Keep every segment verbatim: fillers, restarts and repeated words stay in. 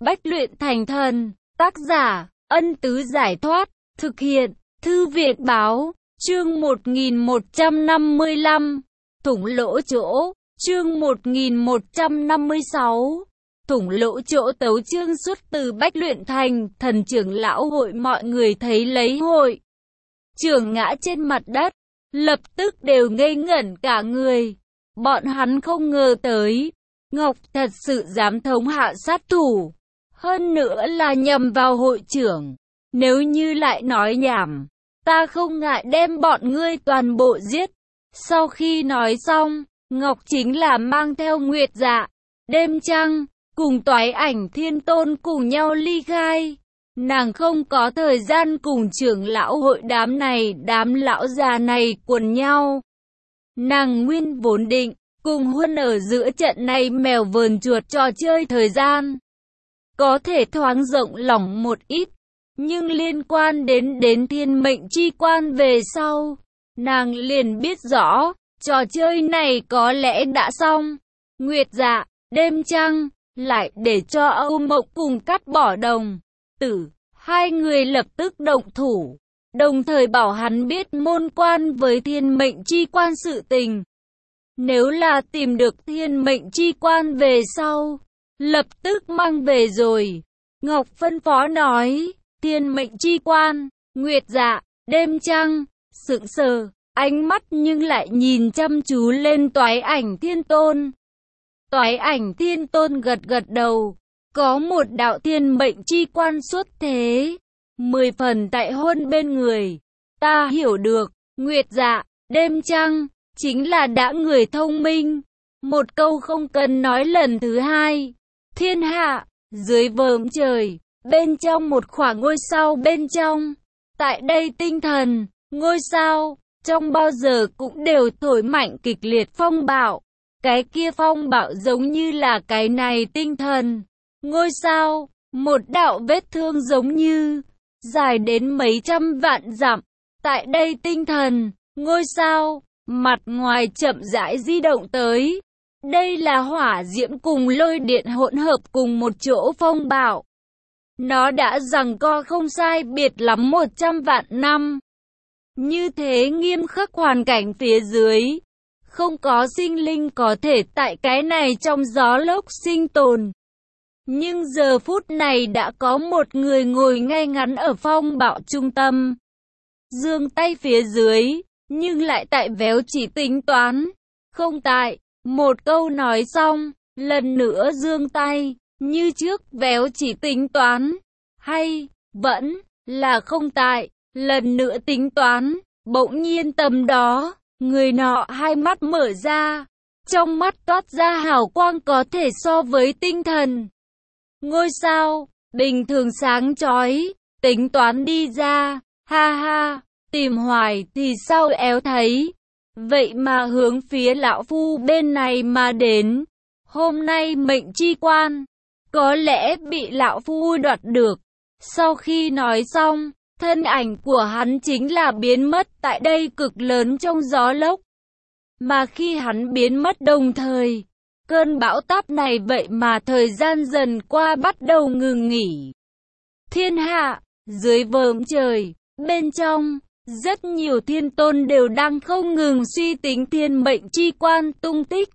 Bách luyện thành thần. Tác giả, Ân Tứ Giải Thoát. Thực hiện, Thư viện Báo. Chương một nghìn một trăm năm mươi lăm. Thủng lỗ chỗ. Chương một nghìn một trăm năm mươi sáu. Thủng lỗ chỗ. Tấu chương xuất từ Bách luyện thành thần trưởng lão hội. Mọi người thấy lấy hội trưởng ngã trên mặt đất, lập tức đều ngây ngẩn cả người. Bọn hắn không ngờ tới Ngọc thật sự dám thống hạ sát thủ, hơn nữa là nhầm vào hội trưởng. Nếu như lại nói nhảm, ta không ngại đem bọn ngươi toàn bộ giết. Sau khi nói xong, Ngọc chính là mang theo Nguyệt Dạ, Đêm Trăng cùng Toái Ảnh Thiên Tôn cùng nhau ly khai. Nàng không có thời gian cùng trưởng lão hội đám này, đám lão già này quần nhau. Nàng nguyên vốn định cùng Huân ở giữa trận này mèo vờn chuột trò chơi thời gian có thể thoáng rộng lỏng một ít, nhưng liên quan đến đến thiên mệnh chi quan về sau, nàng liền biết rõ trò chơi này có lẽ đã xong. Nguyệt Dạ, Đêm Trăng lại để cho Âu Mộng cùng Cắt Bỏ Đồng Tử, hai người lập tức động thủ, đồng thời bảo hắn biết môn quan với thiên mệnh chi quan sự tình. Nếu là tìm được thiên mệnh chi quan về sau, lập tức mang về rồi. Ngọc phân phó nói, thiên mệnh chi quan. Nguyệt Dạ, Đêm Trăng sững sờ, ánh mắt nhưng lại nhìn chăm chú lên Toái Ảnh Thiên Tôn. Toái Ảnh Thiên Tôn gật gật đầu, có một đạo thiên mệnh chi quan xuất thế, mười phần tại Huân bên người. Ta hiểu được, Nguyệt Dạ, Đêm Trăng chính là đã người thông minh. Một câu không cần nói lần thứ hai. Thiên hạ, dưới vòm trời, bên trong một khoảng ngôi sao bên trong. Tại đây tinh thần, ngôi sao, trong bao giờ cũng đều thổi mạnh kịch liệt phong bạo. Cái kia phong bạo giống như là cái này tinh thần. Ngôi sao, một đạo vết thương giống như, dài đến mấy trăm vạn dặm. Tại đây tinh thần, ngôi sao, mặt ngoài chậm rãi di động tới. Đây là hỏa diễm cùng lôi điện hỗn hợp cùng một chỗ phong bạo. Nó đã giằng co không sai biệt lắm một trăm vạn năm. Như thế nghiêm khắc hoàn cảnh phía dưới, không có sinh linh có thể tại cái này trong gió lốc sinh tồn. Nhưng giờ phút này đã có một người ngồi ngay ngắn ở phong bạo trung tâm, giương tay phía dưới, nhưng lại tại véo chỉ tính toán. Không tại, một câu nói xong, lần nữa giương tay, như trước véo chỉ tính toán. Hay, vẫn là không tại, lần nữa tính toán. Bỗng nhiên tầm đó, người nọ hai mắt mở ra, trong mắt toát ra hào quang có thể so với tinh thần. Ngôi sao, bình thường sáng chói, tính toán đi ra, ha ha, tìm hoài thì sao éo thấy. Vậy mà hướng phía lão phu bên này mà đến. Hôm nay mệnh chi quan, có lẽ bị lão phu đoạt được. Sau khi nói xong, thân ảnh của hắn chính là biến mất tại đây cực lớn trong gió lốc. Mà khi hắn biến mất đồng thời, cơn bão táp này vậy mà thời gian dần qua bắt đầu ngừng nghỉ. Thiên hạ, dưới vòm trời, bên trong, rất nhiều thiên tôn đều đang không ngừng suy tính thiên mệnh chi quan tung tích.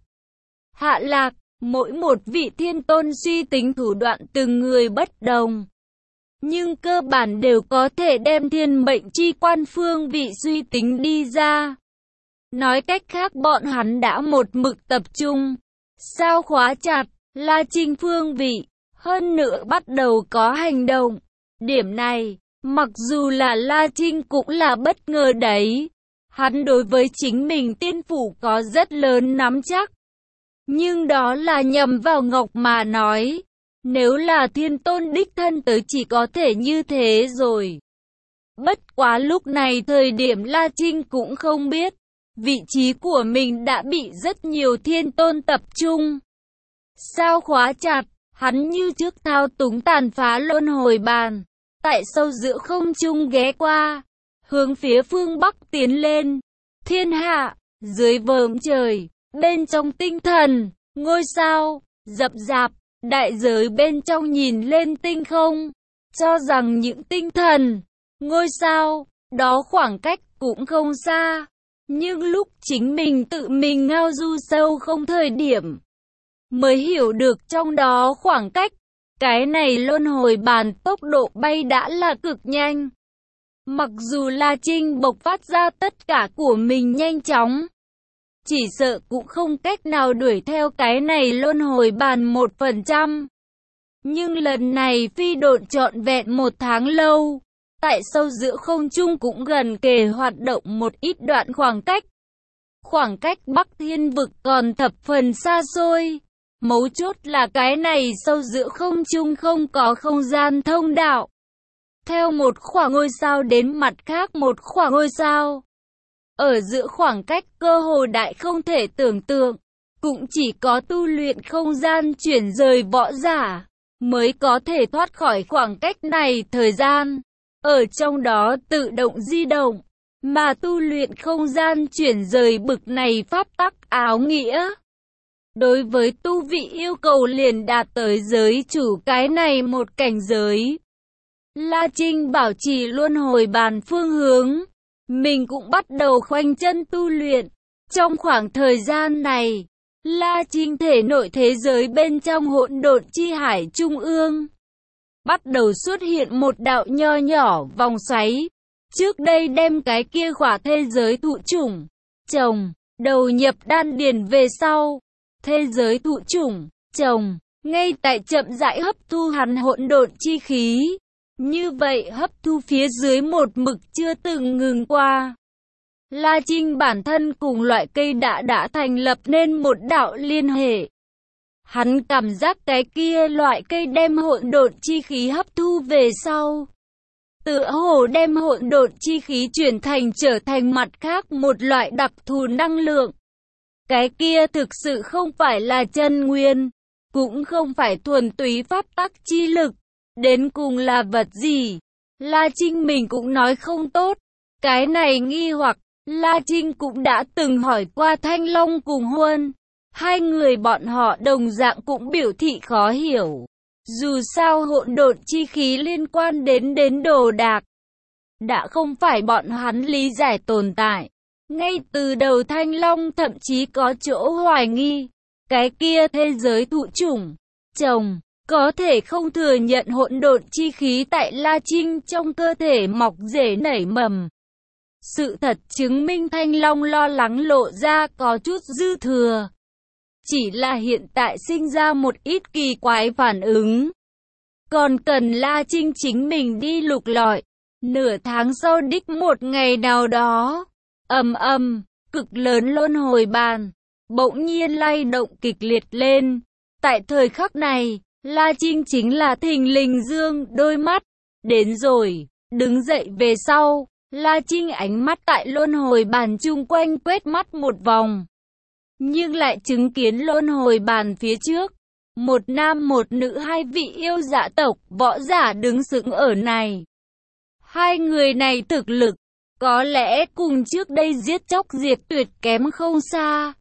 Hạ lạc, mỗi một vị thiên tôn suy tính thủ đoạn từng người bất đồng, nhưng cơ bản đều có thể đem thiên mệnh chi quan phương vị suy tính đi ra. Nói cách khác bọn hắn đã một mực tập trung, sao khóa chặt, La Trinh phương vị, hơn nữa bắt đầu có hành động. Điểm này, mặc dù là La Trinh cũng là bất ngờ đấy. Hắn đối với chính mình tiên phủ có rất lớn nắm chắc. Nhưng đó là nhầm vào Ngọc mà nói. Nếu là thiên tôn đích thân tới chỉ có thể như thế rồi. Bất quá lúc này thời điểm La Trinh cũng không biết, vị trí của mình đã bị rất nhiều thiên tôn tập trung. Sao khóa chặt, hắn như trước thao túng tàn phá luân hồi bàn, tại sâu giữa không trung ghé qua, hướng phía phương Bắc tiến lên. Thiên hạ, dưới vòm trời, bên trong tinh thần, ngôi sao, rậm rạp, đại giới bên trong nhìn lên tinh không, cho rằng những tinh thần, ngôi sao, đó khoảng cách cũng không xa. Nhưng lúc chính mình tự mình ngao du sâu không thời điểm, mới hiểu được trong đó khoảng cách. Cái này luân hồi bàn tốc độ bay đã là cực nhanh. Mặc dù La Trinh bộc phát ra tất cả của mình nhanh chóng, chỉ sợ cũng không cách nào đuổi theo cái này luân hồi bàn một phần trăm. Nhưng lần này phi độn trọn vẹn một tháng lâu, tại sâu giữa không trung cũng gần kề hoạt động một ít đoạn khoảng cách. Khoảng cách Bắc Thiên Vực còn thập phần xa xôi. Mấu chốt là cái này sâu giữa không trung không có không gian thông đạo. Theo một khoảng ngôi sao đến mặt khác một khoảng ngôi sao. Ở giữa khoảng cách cơ hồ đại không thể tưởng tượng. Cũng chỉ có tu luyện không gian chuyển rời võ giả mới có thể thoát khỏi khoảng cách này thời gian. Ở trong đó tự động di động. Mà tu luyện không gian chuyển rời bực này pháp tắc áo nghĩa. Đối với tu vị yêu cầu liền đạt tới giới chủ cái này một cảnh giới. La Trinh bảo trì luân hồi bàn phương hướng. Mình cũng bắt đầu khoanh chân tu luyện. Trong khoảng thời gian này, La Trinh thể nội thế giới bên trong hỗn độn chi hải trung ương. Bắt đầu xuất hiện một đạo nho nhỏ vòng xoáy. Trước đây đem cái kia khỏa thế giới thụ chủng, trồng, đầu nhập đan điền về sau. Thế giới thụ chủng, trồng, ngay tại chậm rãi hấp thu hắn hỗn độn chi khí. Như vậy hấp thu phía dưới một mực chưa từng ngừng qua. La Trinh bản thân cùng loại cây đã đã thành lập nên một đạo liên hệ. Hắn cảm giác cái kia loại cây đem hỗn độn chi khí hấp thu về sau. Tựa hồ đem hỗn độn chi khí chuyển thành trở thành mặt khác một loại đặc thù năng lượng. Cái kia thực sự không phải là chân nguyên, cũng không phải thuần túy pháp tắc chi lực, đến cùng là vật gì? La Trinh mình cũng nói không tốt. Cái này nghi hoặc, La Trinh cũng đã từng hỏi qua Thanh Long cùng Huân. Hai người bọn họ đồng dạng cũng biểu thị khó hiểu. Dù sao hỗn độn chi khí liên quan đến đến đồ đạc, đã không phải bọn hắn lý giải tồn tại. Ngay từ đầu Thanh Long thậm chí có chỗ hoài nghi, cái kia thế giới thụ chủng, trồng, có thể không thừa nhận hỗn độn chi khí tại La Trinh trong cơ thể mọc rễ nảy mầm. Sự thật chứng minh Thanh Long lo lắng lộ ra có chút dư thừa. Chỉ là hiện tại sinh ra một ít kỳ quái phản ứng. Còn cần La Trinh chính mình đi lục lọi. Nửa tháng sau đích một ngày nào đó, ầm ầm, cực lớn luân hồi bàn bỗng nhiên lay động kịch liệt lên. Tại thời khắc này, La Trinh chính là thình lình dương đôi mắt. Đến rồi, đứng dậy về sau, La Trinh ánh mắt tại luân hồi bàn chung quanh quét mắt một vòng. Nhưng lại chứng kiến luân hồi bàn phía trước. Một nam một nữ hai vị yêu dạ tộc võ giả đứng sững ở này. Hai người này thực lực, có lẽ cùng trước đây giết chóc diệt tuyệt kém không xa.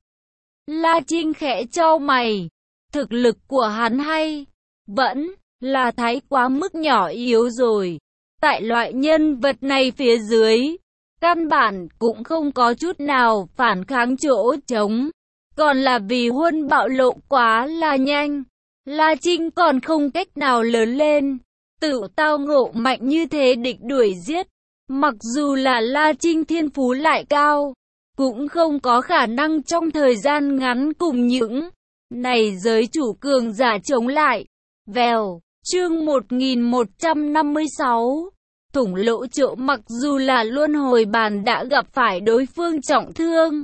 La Trinh khẽ chau mày. Thực lực của hắn hay, vẫn là thái quá mức nhỏ yếu rồi. Tại loại nhân vật này phía dưới, căn bản cũng không có chút nào phản kháng chỗ trống. Còn là vì Huân bạo lộ quá là nhanh. La Trinh còn không cách nào lớn lên. Tự tao ngộ mạnh như thế địch đuổi giết. Mặc dù là La Trinh thiên phú lại cao, cũng không có khả năng trong thời gian ngắn cùng những này giới chủ cường giả chống lại. Vèo, chương một nghìn một trăm năm mươi sáu. Thủng lỗ chỗ. Mặc dù là luân hồi bàn đã gặp phải đối phương trọng thương,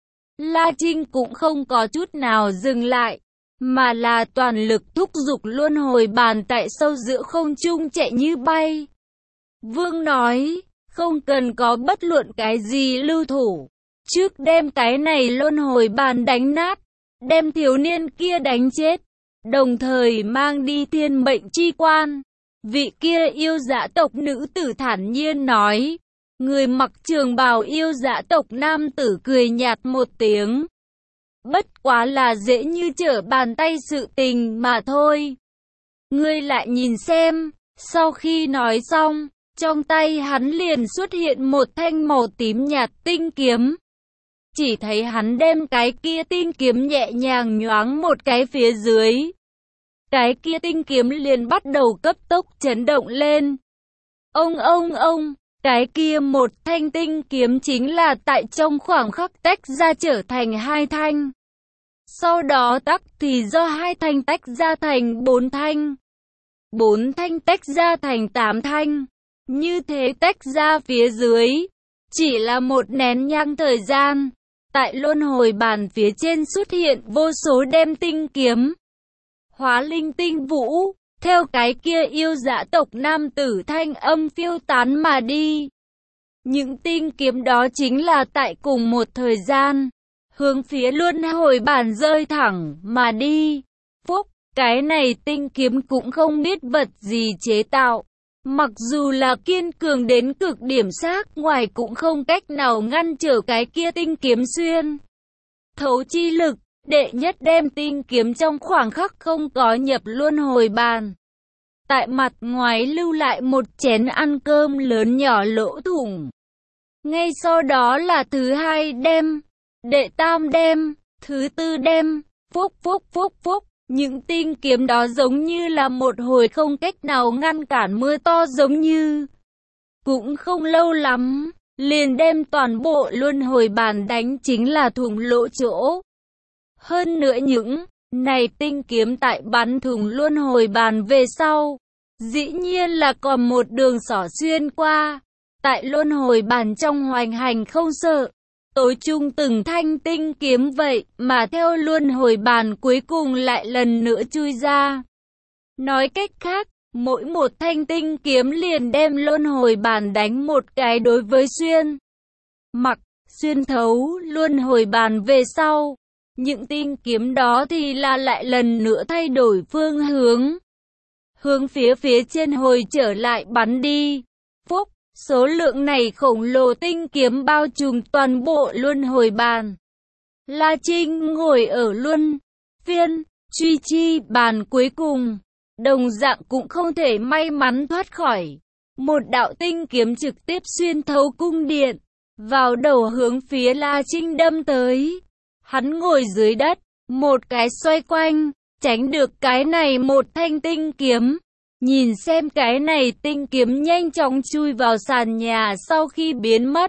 La Trinh cũng không có chút nào dừng lại, mà là toàn lực thúc giục luân hồi bàn tại sâu giữa không trung chạy như bay. Vương nói, không cần có bất luận cái gì lưu thủ, trước đem cái này luân hồi bàn đánh nát, đem thiếu niên kia đánh chết, đồng thời mang đi thiên mệnh chi quan. Vị kia yêu dã tộc nữ tử thản nhiên nói. Người mặc trường bào yêu dã tộc nam tử cười nhạt một tiếng. bất quá là dễ như trở bàn tay sự tình mà thôi. Ngươi lại nhìn xem, sau khi nói xong, trong tay hắn liền xuất hiện một thanh màu tím nhạt tinh kiếm. Chỉ thấy hắn đem cái kia tinh kiếm nhẹ nhàng nhoáng một cái phía dưới. Cái kia tinh kiếm liền bắt đầu cấp tốc chấn động lên. Ông ông ông, cái kia một thanh tinh kiếm chính là tại trong khoảng khắc tách ra trở thành hai thanh. Sau đó tắc thì do hai thanh tách ra thành bốn thanh. Bốn thanh tách ra thành tám thanh. Như thế tách ra phía dưới, chỉ là một nén nhang thời gian. Tại luân hồi bàn phía trên xuất hiện vô số đem tinh kiếm. Hóa linh tinh vũ, theo cái kia yêu dã tộc nam tử thanh âm phiêu tán mà đi. Những tinh kiếm đó chính là tại cùng một thời gian, hướng phía luân hồi bàn rơi thẳng mà đi. Phúc, cái này tinh kiếm cũng không biết vật gì chế tạo. Mặc dù là kiên cường đến cực điểm xác ngoài cũng không cách nào ngăn trở cái kia tinh kiếm xuyên thấu chi lực, đệ nhất đem tinh kiếm trong khoảng khắc không có nhập luân hồi bàn. Tại mặt ngoài lưu lại một chén ăn cơm lớn nhỏ lỗ thủng. Ngay sau đó là thứ hai đem, đệ tam đem, thứ tư đem, phúc phúc phúc phúc. Những tinh kiếm đó giống như là một hồi không cách nào ngăn cản mưa to giống như. Cũng không lâu lắm, liền đem toàn bộ luân hồi bàn đánh chính là thủng lỗ chỗ. Hơn nữa những này tinh kiếm tại bắn thủng luân hồi bàn về sau, dĩ nhiên là còn một đường xỏ xuyên qua. Tại luân hồi bàn trong hoành hành không sợ. Tối chung từng thanh tinh kiếm vậy mà theo luân hồi bàn cuối cùng lại lần nữa chui ra. Nói cách khác, mỗi một thanh tinh kiếm liền đem luân hồi bàn đánh một cái đối với xuyên. Mặc, xuyên thấu luân hồi bàn về sau. Những tinh kiếm đó thì là lại lần nữa thay đổi phương hướng. Hướng phía phía trên hồi trở lại bắn đi. Phúc! Số lượng này khổng lồ tinh kiếm bao trùm toàn bộ luân hồi bàn. La Trinh ngồi ở luân phiên truy chi bàn cuối cùng, đồng dạng cũng không thể may mắn thoát khỏi. Một đạo tinh kiếm trực tiếp xuyên thấu cung điện, vào đầu hướng phía La Trinh đâm tới. Hắn ngồi dưới đất, một cái xoay quanh, tránh được cái này một thanh tinh kiếm. Nhìn xem cái này tinh kiếm nhanh chóng chui vào sàn nhà sau khi biến mất.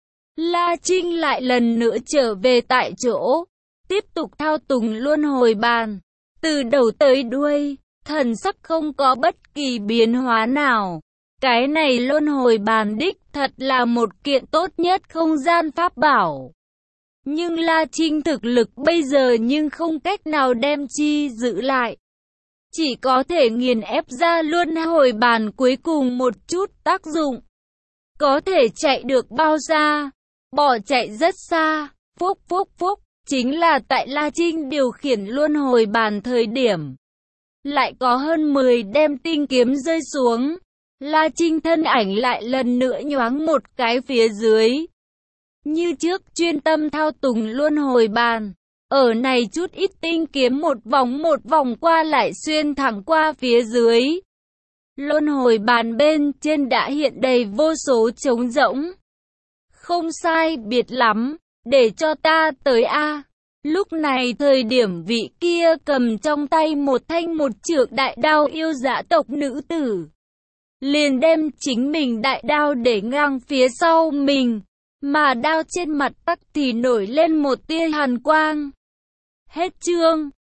La Trinh lại lần nữa trở về tại chỗ, tiếp tục thao túng luân hồi bàn. Từ đầu tới đuôi, thần sắc không có bất kỳ biến hóa nào. Cái này luân hồi bàn đích thật là một kiện tốt nhất không gian pháp bảo. Nhưng La Trinh thực lực bây giờ nhưng không cách nào đem chi giữ lại. Chỉ có thể nghiền ép ra luân hồi bàn cuối cùng một chút tác dụng. Có thể chạy được bao xa? Bỏ chạy rất xa. Phúc phúc phúc. Chính là tại La Trinh điều khiển luân hồi bàn thời điểm. Lại có hơn mười đem tinh kiếm rơi xuống. La Trinh thân ảnh lại lần nữa nhoáng một cái phía dưới. Như trước chuyên tâm thao túng luân hồi bàn. Ở này chút ít tinh kiếm một vòng một vòng qua lại xuyên thẳng qua phía dưới. Luân hồi bàn bên trên đã hiện đầy vô số trống rỗng. Không sai biệt lắm, để cho ta tới a. Lúc này thời điểm vị kia cầm trong tay một thanh một trượng đại đao yêu dã tộc nữ tử. Liền đem chính mình đại đao để ngang phía sau mình, mà đao trên mặt tắc thì nổi lên một tia hàn quang. Hết chương.